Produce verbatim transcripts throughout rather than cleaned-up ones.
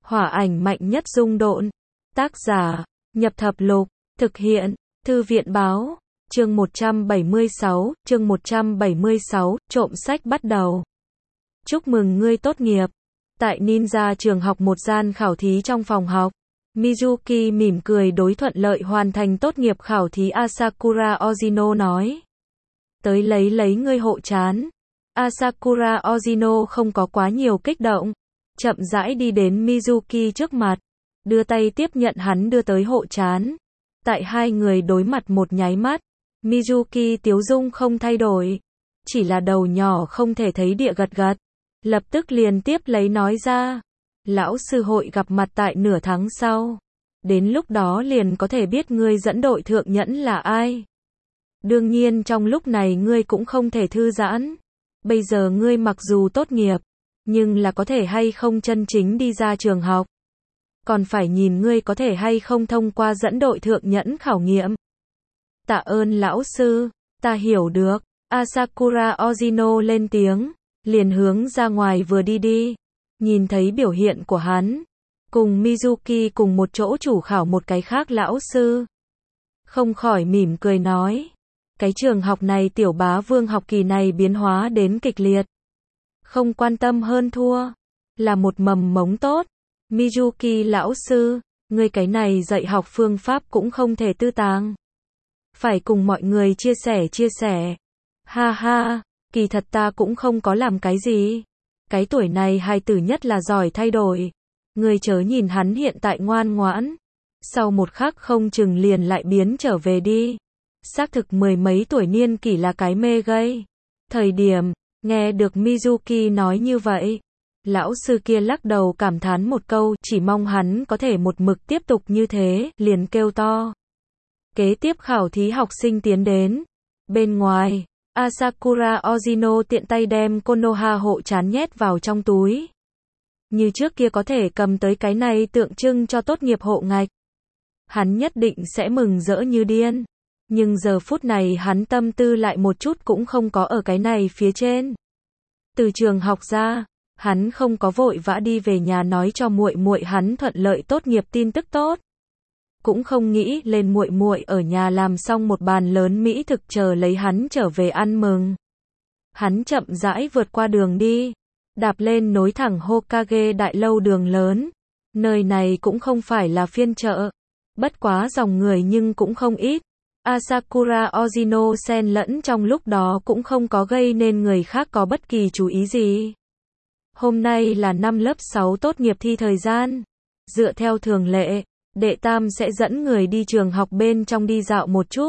Hỏa ảnh mạnh nhất dung độn. Tác giả, Nhập Thập Lục. Thực hiện, Thư viện báo. Chương một trăm bảy mươi sáu, chương một trăm bảy mươi sáu, trộm sách bắt đầu. Chúc mừng ngươi tốt nghiệp. Tại Ninja trường học một gian khảo thí trong phòng học, Mizuki mỉm cười đối thuận lợi hoàn thành tốt nghiệp khảo thí Asakura Ozino nói. Tới lấy lấy ngươi hộ trán. Asakura Ozino không có quá nhiều kích động, chậm rãi đi đến Mizuki trước mặt, đưa tay tiếp nhận hắn đưa tới hộ trán. Tại hai người đối mặt một nháy mắt, Mizuki tiếu dung không thay đổi, chỉ là đầu nhỏ không thể thấy địa gật gật, lập tức liền tiếp lấy nói ra, lão sư hội gặp mặt tại nửa tháng sau, đến lúc đó liền có thể biết ngươi dẫn đội thượng nhẫn là ai. Đương nhiên trong lúc này ngươi cũng không thể thư giãn, bây giờ ngươi mặc dù tốt nghiệp, nhưng là có thể hay không chân chính đi ra trường học, còn phải nhìn ngươi có thể hay không thông qua dẫn đội thượng nhẫn khảo nghiệm. Tạ ơn lão sư, ta hiểu được. Asakura Ozino lên tiếng, liền hướng ra ngoài vừa đi đi, nhìn thấy biểu hiện của hắn, cùng Mizuki cùng một chỗ chủ khảo một cái khác lão sư, không khỏi mỉm cười nói, cái trường học này tiểu bá vương học kỳ này biến hóa đến kịch liệt, không quan tâm hơn thua, là một mầm mống tốt. Mizuki lão sư, ngươi cái này dạy học phương pháp cũng không thể tư tàng, phải cùng mọi người chia sẻ chia sẻ. Ha ha, kỳ thật ta cũng không có làm cái gì. Cái tuổi này hài tử nhất là giỏi thay đổi. Ngươi chớ nhìn hắn hiện tại ngoan ngoãn, sau một khắc không chừng liền lại biến trở về đi. Xác thực mười mấy tuổi niên kỷ là cái mê gây. Thời điểm, nghe được Mizuki nói như vậy, lão sư kia lắc đầu cảm thán một câu, chỉ mong hắn có thể một mực tiếp tục như thế, liền kêu to. Kế tiếp khảo thí học sinh tiến đến. Bên ngoài, Asakura Ozino tiện tay đem Konoha hộ trán nhét vào trong túi. Như trước kia có thể cầm tới cái này tượng trưng cho tốt nghiệp hộ ngạch, hắn nhất định sẽ mừng rỡ như điên. Nhưng giờ phút này hắn tâm tư lại một chút cũng không có ở cái này phía trên. Từ trường học ra, hắn không có vội vã đi về nhà nói cho muội muội hắn thuận lợi tốt nghiệp tin tức tốt. Cũng không nghĩ lên muội muội ở nhà làm xong một bàn lớn mỹ thực chờ lấy hắn trở về ăn mừng. Hắn chậm rãi vượt qua đường đi, đạp lên nối thẳng Hokage đại lâu đường lớn. Nơi này cũng không phải là phiên chợ, bất quá dòng người nhưng cũng không ít. Asakura Ozino xen lẫn trong lúc đó cũng không có gây nên người khác có bất kỳ chú ý gì. Hôm nay là năm lớp sáu tốt nghiệp thi thời gian. Dựa theo thường lệ, đệ tam sẽ dẫn người đi trường học bên trong đi dạo một chút.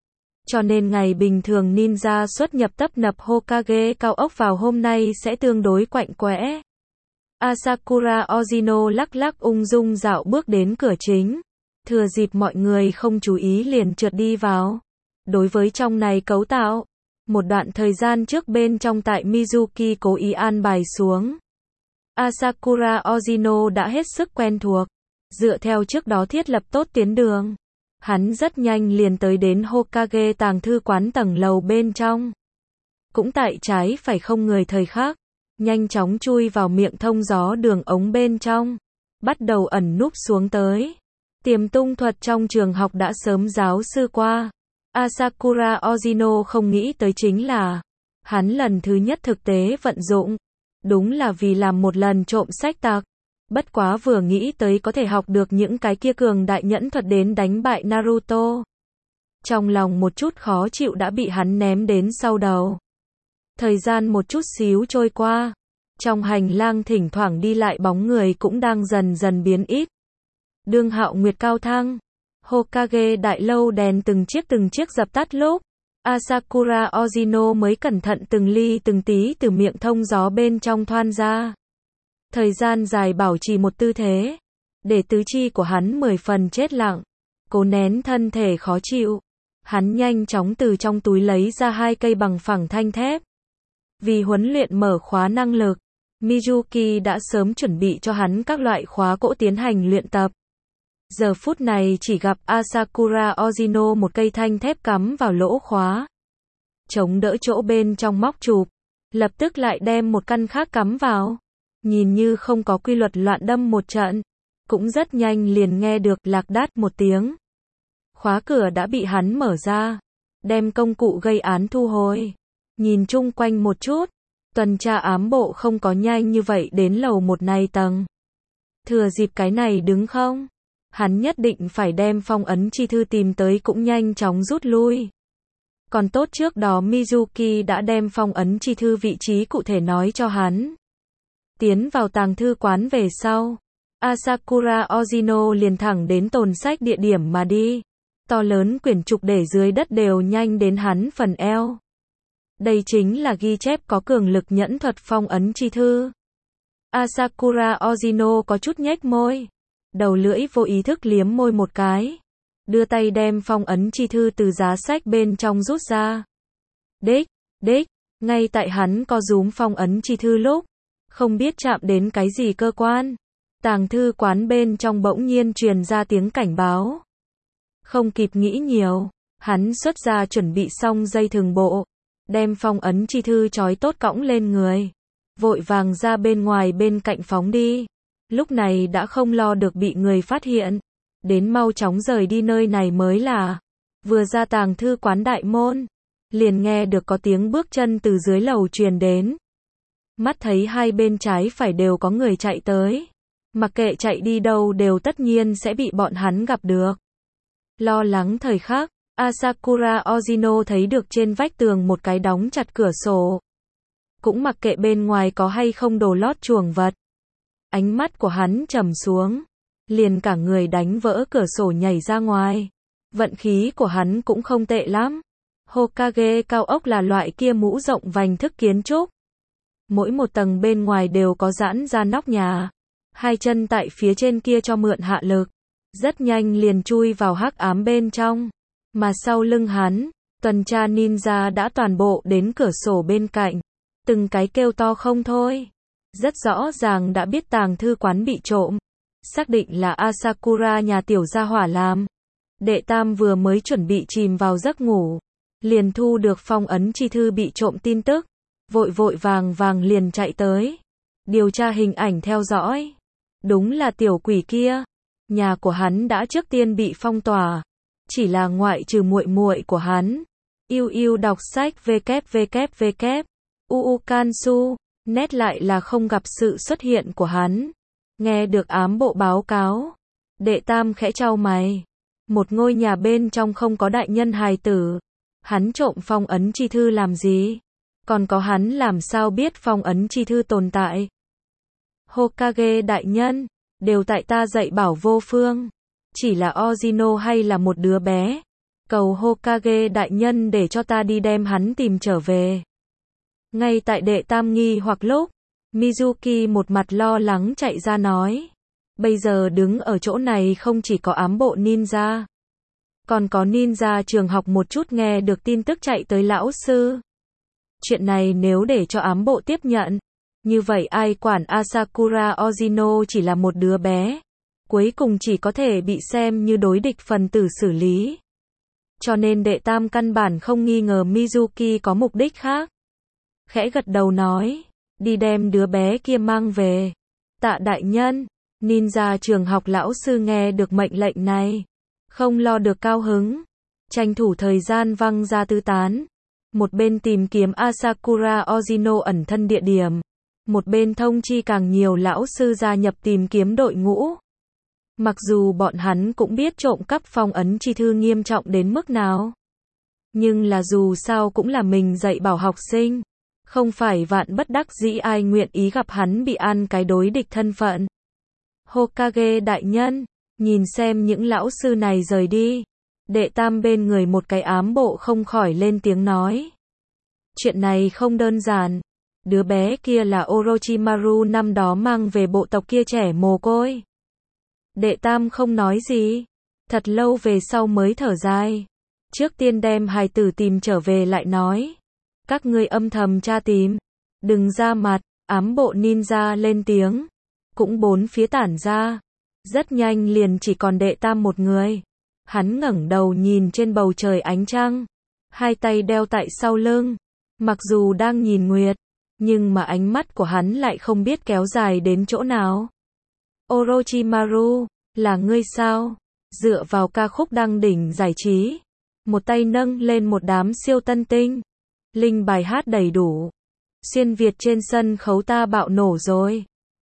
Cho nên ngày bình thường ninja xuất nhập tấp nập Hokage cao ốc vào hôm nay sẽ tương đối quạnh quẽ. Asakura Ozino lắc lắc ung dung dạo bước đến cửa chính. Thừa dịp mọi người không chú ý liền trượt đi vào. Đối với trong này cấu tạo, một đoạn thời gian trước bên trong tại Mizuki cố ý an bài xuống. Asakura Ozino đã hết sức quen thuộc. Dựa theo trước đó thiết lập tốt tiến đường, hắn rất nhanh liền tới đến Hokage tàng thư quán tầng lầu bên trong. Cũng tại trái phải không người thời khắc, nhanh chóng chui vào miệng thông gió đường ống bên trong, bắt đầu ẩn núp xuống tới. Tiềm tung thuật trong trường học đã sớm giáo sư qua. Asakura Ozino không nghĩ tới chính là, hắn lần thứ nhất thực tế vận dụng, đúng là vì làm một lần trộm sách tặc. Bất quá vừa nghĩ tới có thể học được những cái kia cường đại nhẫn thuật đến đánh bại Naruto, trong lòng một chút khó chịu đã bị hắn ném đến sau đầu. Thời gian một chút xíu trôi qua, trong hành lang thỉnh thoảng đi lại bóng người cũng đang dần dần biến ít. Đương Hạo Nguyệt cao thăng, Hokage đại lâu đèn từng chiếc từng chiếc dập tắt lúc, Asakura Ozino mới cẩn thận từng ly từng tí từ miệng thông gió bên trong thoan ra. Thời gian dài bảo trì một tư thế, để tứ chi của hắn mười phần chết lặng, cố nén thân thể khó chịu. Hắn nhanh chóng từ trong túi lấy ra hai cây bằng phẳng thanh thép. Vì huấn luyện mở khóa năng lực, Mizuki đã sớm chuẩn bị cho hắn các loại khóa gỗ tiến hành luyện tập. Giờ phút này chỉ gặp Asakura Ozino một cây thanh thép cắm vào lỗ khóa, chống đỡ chỗ bên trong móc chụp, lập tức lại đem một căn khác cắm vào. nhìn như không có quy luật loạn đâm một trận, cũng rất nhanh liền nghe được lạc đát một tiếng. Khóa cửa đã bị hắn mở ra, đem công cụ gây án thu hồi. Nhìn chung quanh một chút, tuần tra ám bộ không có nhanh như vậy đến lầu một này tầng. Thừa dịp cái này đứng không? Hắn nhất định phải đem phong ấn chi thư tìm tới cũng nhanh chóng rút lui. Còn tốt trước đó Mizuki đã đem phong ấn chi thư vị trí cụ thể nói cho hắn. Tiến vào tàng thư quán về sau, Asakura Ozino liền thẳng đến tồn sách địa điểm mà đi. To lớn quyển trục để dưới đất đều nhanh đến hắn phần eo. Đây chính là ghi chép có cường lực nhẫn thuật phong ấn chi thư. Asakura Ozino có chút nhếch môi, đầu lưỡi vô ý thức liếm môi một cái, đưa tay đem phong ấn chi thư từ giá sách bên trong rút ra. Đích, đích, ngay tại hắn co rúm phong ấn chi thư lúc, không biết chạm đến cái gì cơ quan, tàng thư quán bên trong bỗng nhiên truyền ra tiếng cảnh báo. Không kịp nghĩ nhiều, hắn xuất ra chuẩn bị xong dây thừng bộ, đem phong ấn chi thư trói tốt cõng lên người, vội vàng ra bên ngoài bên cạnh phóng đi. Lúc này đã không lo được bị người phát hiện, đến mau chóng rời đi nơi này mới là. Vừa ra tàng thư quán đại môn, liền nghe được có tiếng bước chân từ dưới lầu truyền đến. Mắt thấy hai bên trái phải đều có người chạy tới, mặc kệ chạy đi đâu đều tất nhiên sẽ bị bọn hắn gặp được. Lo lắng thời khắc, Asakura Ozino thấy được trên vách tường một cái đóng chặt cửa sổ. Cũng mặc kệ bên ngoài có hay không đồ lót chuồng vật. Ánh mắt của hắn trầm xuống, liền cả người đánh vỡ cửa sổ nhảy ra ngoài. Vận khí của hắn cũng không tệ lắm. Hokage cao ốc là loại kia mũ rộng vành thức kiến trúc. Mỗi một tầng bên ngoài đều có giãn ra nóc nhà. Hai chân tại phía trên kia cho mượn hạ lực. Rất nhanh liền chui vào hắc ám bên trong. Mà sau lưng hắn, tuần tra ninja đã toàn bộ đến cửa sổ bên cạnh. Từng cái kêu to không thôi. Rất rõ ràng đã biết tàng thư quán bị trộm. Xác định là Asakura nhà tiểu gia hỏa làm. Đệ tam vừa mới chuẩn bị chìm vào giấc ngủ, liền thu được phong ấn chi thư bị trộm tin tức. Vội vội vàng vàng liền chạy tới. Điều tra hình ảnh theo dõi. Đúng là tiểu quỷ kia. Nhà của hắn đã trước tiên bị phong tỏa. Chỉ là ngoại trừ muội muội của hắn. Yêu yêu đọc sách www. Uu Kansu. Nét lại là không gặp sự xuất hiện của hắn. Nghe được ám bộ báo cáo. Đệ tam khẽ chau mày. Một ngôi nhà bên trong không có đại nhân hài tử. Hắn trộm phong ấn chi thư làm gì? Còn có hắn làm sao biết phong ấn chi thư tồn tại? Hokage đại nhân, đều tại ta dạy bảo vô phương. Chỉ là Ozino hay là một đứa bé. Cầu Hokage đại nhân để cho ta đi đem hắn tìm trở về. Ngay tại đệ tam nghi hoặc lúc, Mizuki một mặt lo lắng chạy ra nói. Bây giờ đứng ở chỗ này không chỉ có ám bộ ninja. Còn có ninja trường học một chút nghe được tin tức chạy tới lão sư. Chuyện này nếu để cho ám bộ tiếp nhận, như vậy ai quản Asakura Ozino chỉ là một đứa bé. Cuối cùng chỉ có thể bị xem như đối địch phần tử xử lý. Cho nên đệ tam căn bản không nghi ngờ Mizuki có mục đích khác. Khẽ gật đầu nói, đi đem đứa bé kia mang về. Tạ đại nhân, ninja trường học lão sư nghe được mệnh lệnh này. Không lo được cao hứng. Tranh thủ thời gian văng ra tứ tán. Một bên tìm kiếm Asakura Ozino ẩn thân địa điểm. Một bên thông chi càng nhiều lão sư gia nhập tìm kiếm đội ngũ. Mặc dù bọn hắn cũng biết trộm cắp phong ấn chi thư nghiêm trọng đến mức nào. Nhưng là dù sao cũng là mình dạy bảo học sinh. Không phải vạn bất đắc dĩ ai nguyện ý gặp hắn bị ăn cái đối địch thân phận. Hokage đại nhân, nhìn xem những lão sư này rời đi. Đệ tam bên người một cái ám bộ không khỏi lên tiếng nói. Chuyện này không đơn giản. Đứa bé kia là Orochimaru năm đó mang về bộ tộc kia trẻ mồ côi. Đệ tam không nói gì. Thật lâu về sau mới thở dài. Trước tiên đem hài tử tìm trở về lại nói. Các ngươi âm thầm tra tìm. Đừng ra mặt. Ám bộ ninja lên tiếng. Cũng bốn phía tản ra. Rất nhanh liền chỉ còn đệ tam một người. Hắn ngẩng đầu nhìn trên bầu trời ánh trăng. Hai tay đeo tại sau lưng. Mặc dù đang nhìn nguyệt. nhưng mà ánh mắt của hắn lại không biết kéo dài đến chỗ nào. Orochimaru, là ngươi sao? Dựa vào ca khúc đăng đỉnh giải trí, một tay nâng lên một đám siêu tân tinh. Linh bài hát đầy đủ. Xuyên Việt trên sân khấu ta bạo nổ rồi.